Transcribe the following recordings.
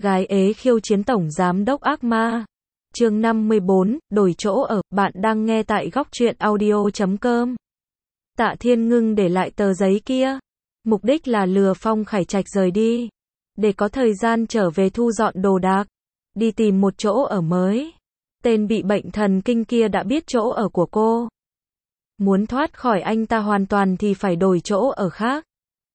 Gái ế khiêu chiến tổng giám đốc ác ma. Chương 54, đổi chỗ ở, bạn đang nghe tại góc truyện audio.com. Tạ Thiên Ngưng để lại tờ giấy kia. Mục đích là lừa Phong Khải Trạch rời đi. Để có thời gian trở về thu dọn đồ đạc. Đi tìm một chỗ ở mới. Tên bị bệnh thần kinh kia đã biết chỗ ở của cô. Muốn thoát khỏi anh ta hoàn toàn thì phải đổi chỗ ở khác.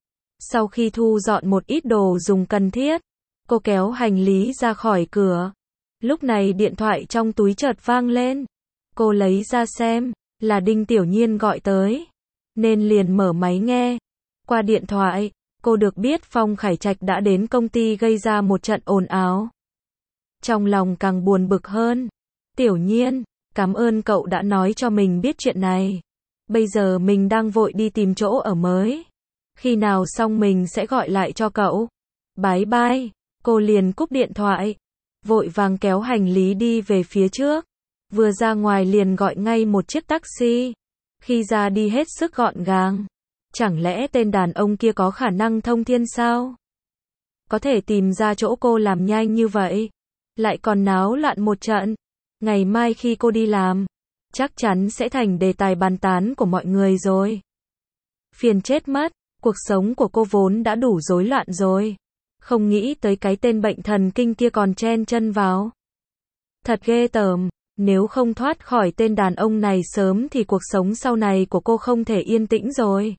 Sau khi thu dọn một ít đồ dùng cần thiết, cô kéo hành lý ra khỏi cửa. Lúc này điện thoại trong túi chợt vang lên. Cô lấy ra xem, là Đinh Tiểu Nhiên gọi tới. Nên liền mở máy nghe. Qua điện thoại, cô được biết Phong Khải Trạch đã đến công ty gây ra một trận ồn ào. Trong lòng càng buồn bực hơn. Tiểu Nhiên, cảm ơn cậu đã nói cho mình biết chuyện này. Bây giờ mình đang vội đi tìm chỗ ở mới. Khi nào xong mình sẽ gọi lại cho cậu. Bye bye. Cô liền cúp điện thoại. Vội vàng kéo hành lý đi về phía trước. Vừa ra ngoài liền gọi ngay một chiếc taxi. Khi ra đi hết sức gọn gàng. Chẳng lẽ tên đàn ông kia có khả năng thông thiên sao? Có thể tìm ra chỗ cô làm nhanh như vậy. Lại còn náo loạn một trận. Ngày mai khi cô đi làm, chắc chắn sẽ thành đề tài bàn tán của mọi người rồi. Phiền chết mất, cuộc sống của cô vốn đã đủ rối loạn rồi. Không nghĩ tới cái tên bệnh thần kinh kia còn chen chân vào. Thật ghê tởm, nếu không thoát khỏi tên đàn ông này sớm thì cuộc sống sau này của cô không thể yên tĩnh rồi.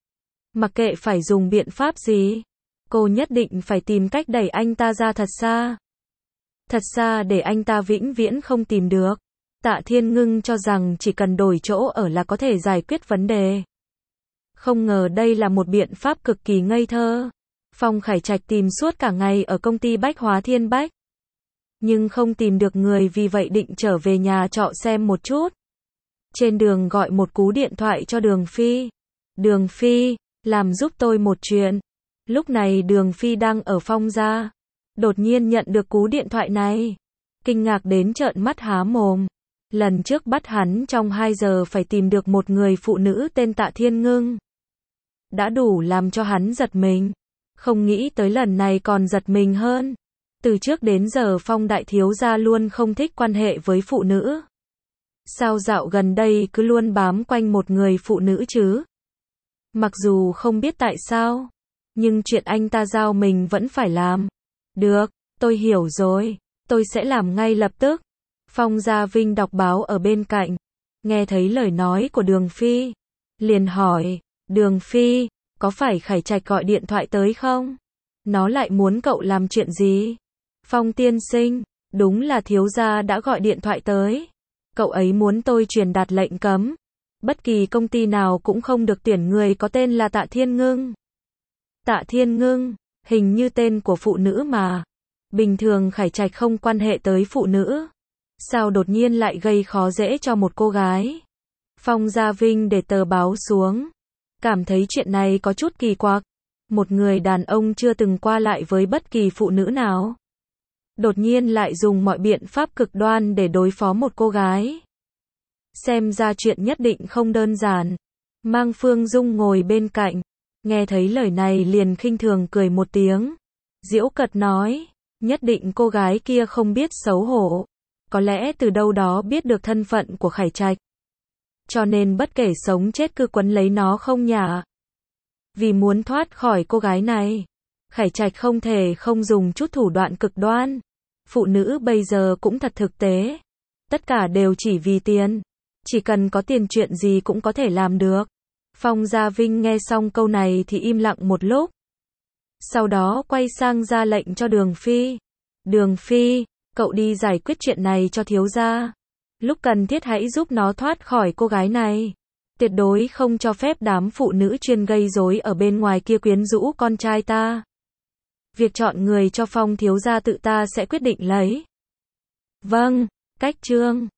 Mặc kệ phải dùng biện pháp gì, cô nhất định phải tìm cách đẩy anh ta ra thật xa. Thật xa để anh ta vĩnh viễn không tìm được. Tạ Thiên Ngưng cho rằng chỉ cần đổi chỗ ở là có thể giải quyết vấn đề. Không ngờ đây là một biện pháp cực kỳ ngây thơ. Phong Khải Trạch tìm suốt cả ngày ở công ty Bách Hóa Thiên Bách. Nhưng không tìm được người, vì vậy định trở về nhà trọ xem một chút. Trên đường gọi một cú điện thoại cho Đường Phi. Đường Phi, làm giúp tôi một chuyện. Lúc này Đường Phi đang ở Phong gia. Đột nhiên nhận được cú điện thoại này. Kinh ngạc đến trợn mắt há mồm. Lần trước bắt hắn trong 2 giờ phải tìm được một người phụ nữ tên Tạ Thiên Ngưng. Đã đủ làm cho hắn giật mình. Không nghĩ tới lần này còn giật mình hơn. Từ trước đến giờ Phong đại thiếu gia luôn không thích quan hệ với phụ nữ. Sao dạo gần đây cứ luôn bám quanh một người phụ nữ chứ? Mặc dù không biết tại sao, nhưng chuyện anh ta giao mình vẫn phải làm. Được, tôi hiểu rồi, tôi sẽ làm ngay lập tức. Phong Gia Vinh đọc báo ở bên cạnh, nghe thấy lời nói của Đường Phi, liền hỏi, Đường Phi, có phải Khải Trạch gọi điện thoại tới không? Nó lại muốn cậu làm chuyện gì? Phong tiên sinh, đúng là thiếu gia đã gọi điện thoại tới. Cậu ấy muốn tôi truyền đạt lệnh cấm. Bất kỳ công ty nào cũng không được tuyển người có tên là Tạ Thiên Ngưng. Tạ Thiên Ngưng, hình như tên của phụ nữ mà. Bình thường Khải Trạch không quan hệ tới phụ nữ. Sao đột nhiên lại gây khó dễ cho một cô gái? Phong Gia Vinh để tờ báo xuống. Cảm thấy chuyện này có chút kỳ quặc. Một người đàn ông chưa từng qua lại với bất kỳ phụ nữ nào. Đột nhiên lại dùng mọi biện pháp cực đoan để đối phó một cô gái. Xem ra chuyện nhất định không đơn giản. Mang Phương Dung ngồi bên cạnh. Nghe thấy lời này liền khinh thường cười một tiếng. Giễu cợt nói, nhất định cô gái kia không biết xấu hổ. Có lẽ từ đâu đó biết được thân phận của Khải Trạch. Cho nên bất kể sống chết cứ quấn lấy nó không nhả. Vì muốn thoát khỏi cô gái này, Khải Trạch không thể không dùng chút thủ đoạn cực đoan. Phụ nữ bây giờ cũng thật thực tế. Tất cả đều chỉ vì tiền. Chỉ cần có tiền chuyện gì cũng có thể làm được. Phong Gia Vinh nghe xong câu này thì im lặng một lúc. Sau đó quay sang ra lệnh cho Đường Phi. Đường Phi, cậu đi giải quyết chuyện này cho thiếu gia. Lúc cần thiết hãy giúp nó thoát khỏi cô gái này. Tuyệt đối không cho phép đám phụ nữ chuyên gây rối ở bên ngoài kia quyến rũ con trai ta. Việc chọn người cho Phong thiếu gia tự ta sẽ quyết định lấy. Vâng, cách chương.